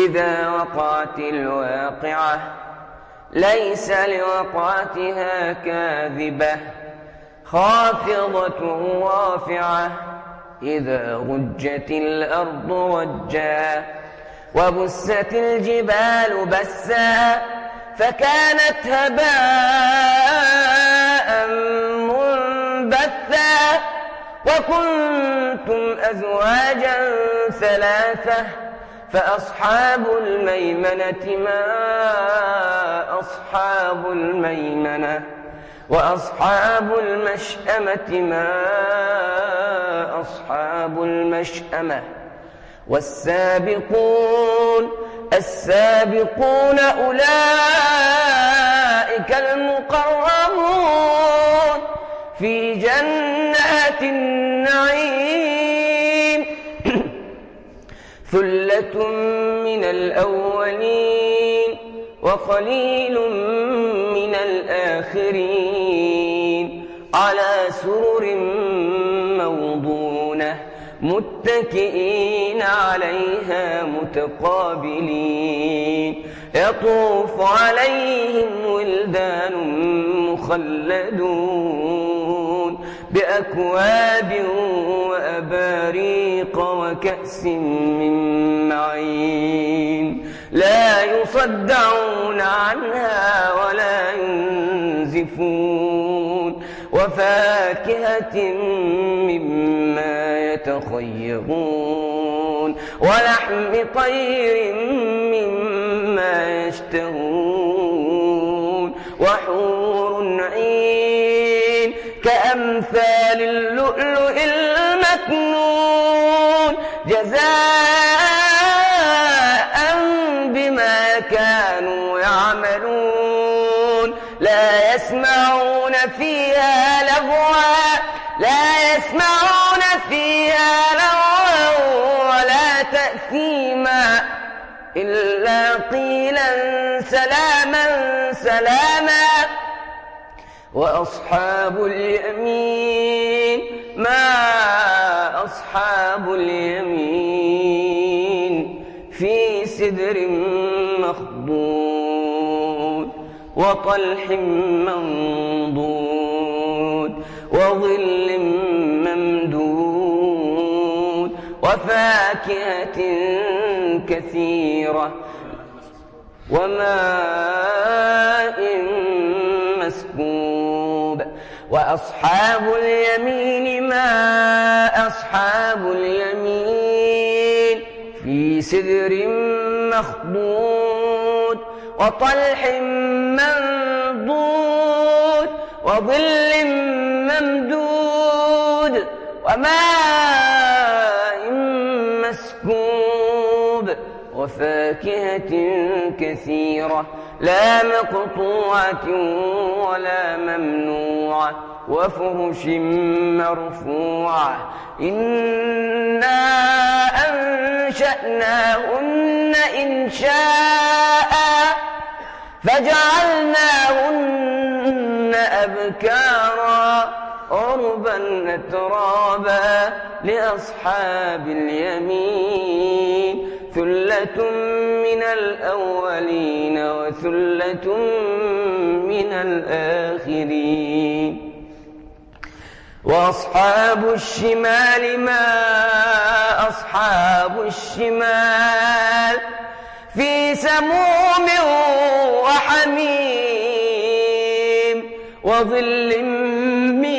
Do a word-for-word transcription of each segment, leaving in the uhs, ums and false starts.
إذا وقعت الواقعة ليس لوقعتها كاذبة خافضة رافعة إذا رجت الأرض رجا وبست الجبال بسا فكانت هباء منبثا وكنتم أزواجا ثلاثة فأصحاب الميمنة ما أصحاب الميمنة وأصحاب المشأمة ما أصحاب المشأمة والسابقون السابقون أولئك المقربون في جنات النعيم ثلة من الأولين وقليل من الآخرين على سرر موضونة متكئين عليها متقابلين يطوف عليهم ولدان مخلدون بأكواب وأباريق وكأس من معين لا يصدعون عنها ولا ينزفون وفاكهة مما يتخيرون ولحم طير مما يشتهون وحور عين كأمثال اللؤلؤ المكنون جزاء بما كانوا يعملون لا يسمعون فيها لغوا لا يسمعون فيها لغوا ولا تأثيما إلا قيلا سلاما سلاما وأصحاب اليمين ما أصحاب اليمين في سدر مخضود وطلح منضود وظل ممدود وفاكهة كثيرة وماء مسكوب وأصحاب اليمين ما أصحاب اليمين في سدر مخضود وطلح منضود وظل ممدود وماء مسكوب وفاكهة كثيرة لا مقطوعة ولا ممنوعة وفرش مرفوعة إنا أنشأناهن إنشاء فجعلناهن أبكارا عربا أترابا لأصحاب اليمين ثلة من الأولين وثلة من الآخرين وأصحاب الشمال ما أصحاب الشمال في سموم وحميم وظل من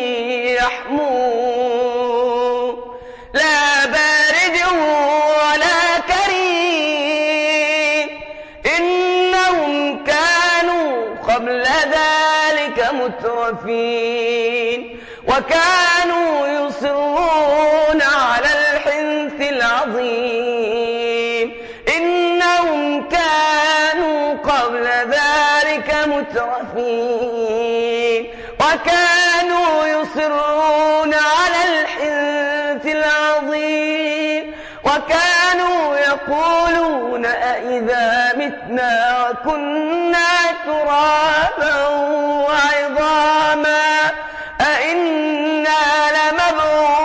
يحموم لا بارد ولا كريم إنهم كانوا قبل ذلك مترفين وكانوا يصرون على الحنث العظيم إنهم كانوا قبل ذلك مترفين وكانوا يصرون على الحنث العظيم وكانوا يقولون أئذا متنا وكنا ترابا وعظاما أئنا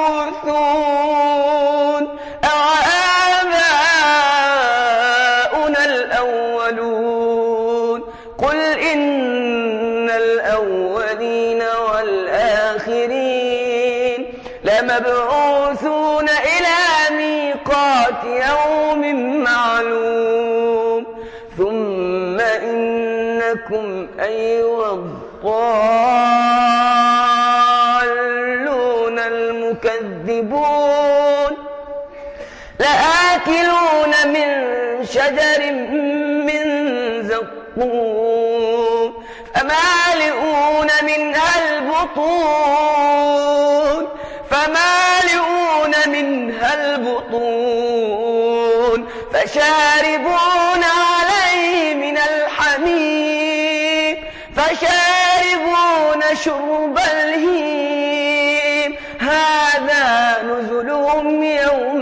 لمبعوثون أو آباؤنا تعملون قل إن الأولين والآخرين لمبعوثون إلى ميقات يوم معلوم ثم إنكم أيها الضالون المكذبون لآكلون من شجر من زقوم فمالئون منها البطون فمالئون منها البطون فشاربون عليه من الحميم فشاربون شرب الهيم هذا نزلهم يوم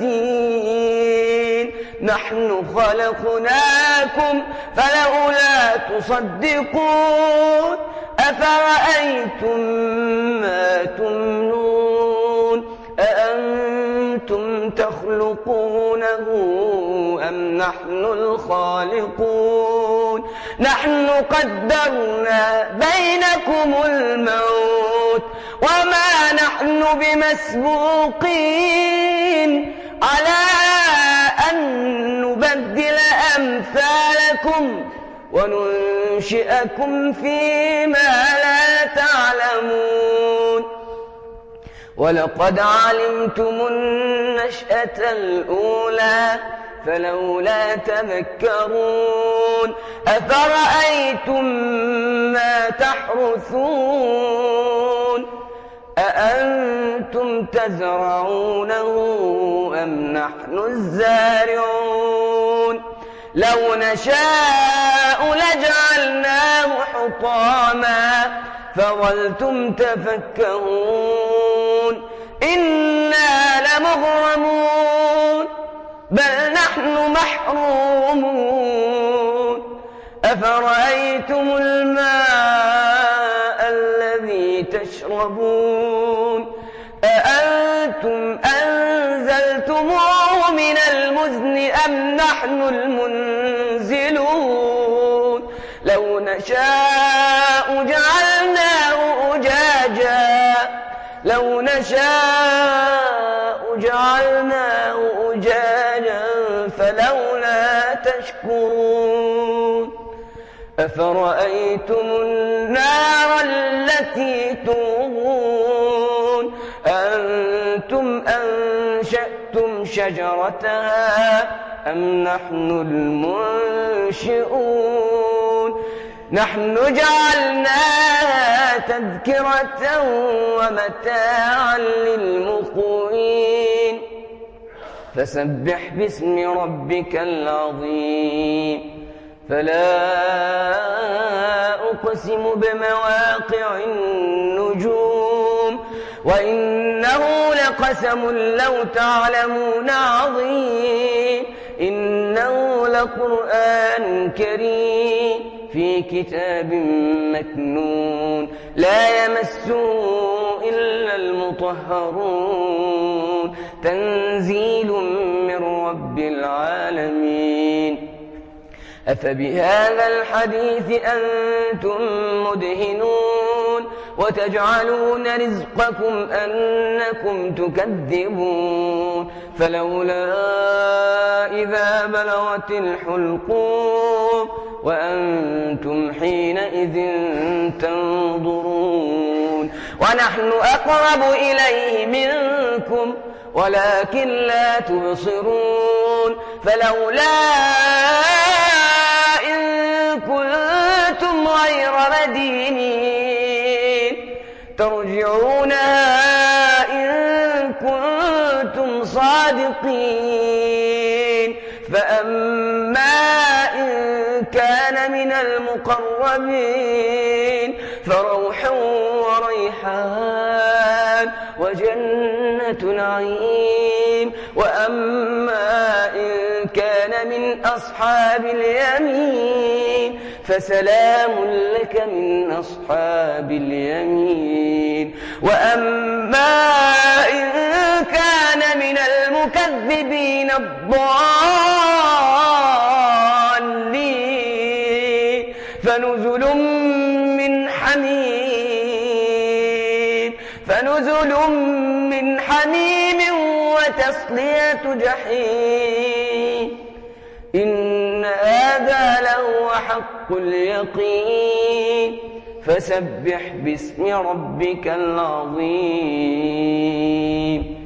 الدين نحن خلقناكم فلولا تصدقون أفرأيتم ما تمنون أأنتم تخلقونه أم نحن الخالقون نحن قدرنا بينكم الموت وما نحن بمسبوقين على أن نبدل أمثالكم وننشئكم فيما لا تعلمون ولقد علمتم النشأة الأولى فلولا تذكرون أفرأيتم ما تحرثون أأنتم تزرعونه أم نحن الزارعون لو نشاء لجعلناه حطاما فظلتم تفكهون إنا لمغرمون بل نحن محرومون أفرأيتم الماء الذي تشربون أأنتم أنزلتموه من المزن أم نحن المنزلون لو نشاء جعلناه أجاجا لو نشاء جعلناه أجاجا فلولا تشكرون أفرأيتم النار التي تورون أنتم أنشأتم شجرتها أم نحن المنشئون نحن جعلناها تذكرة ومتاعا للمقوين فسبح باسم ربك العظيم فلا أقسم بمواقع النجوم وإنه لقسم لو تعلمون عظيم إنه لقرآن كريم في كتاب مكنون لا يمسه إلا المطهرون تنزيل من رب العالمين أفبهذا الحديث أنتم مدهنون وتجعلون رزقكم أنكم تكذبون فلولا إذا بلغت الحلقوم وأنتم حينئذ تنظرون ونحن أقرب إليه منكم ولكن لا تبصرون فلولا إن كنتم غير مدينين ترجعونها إن كنتم صادقين فأما إن كان من المقربين فروح وريحان وجنة نعيم وأما إن كان من أصحاب اليمين فسلام لك من أصحاب اليمين وأما إن كان من المكذبين الضالين فنزل من حميم فنزل من حميم وتصلية جحيم إن هذا لهو حق اليقين فسبح باسم ربك العظيم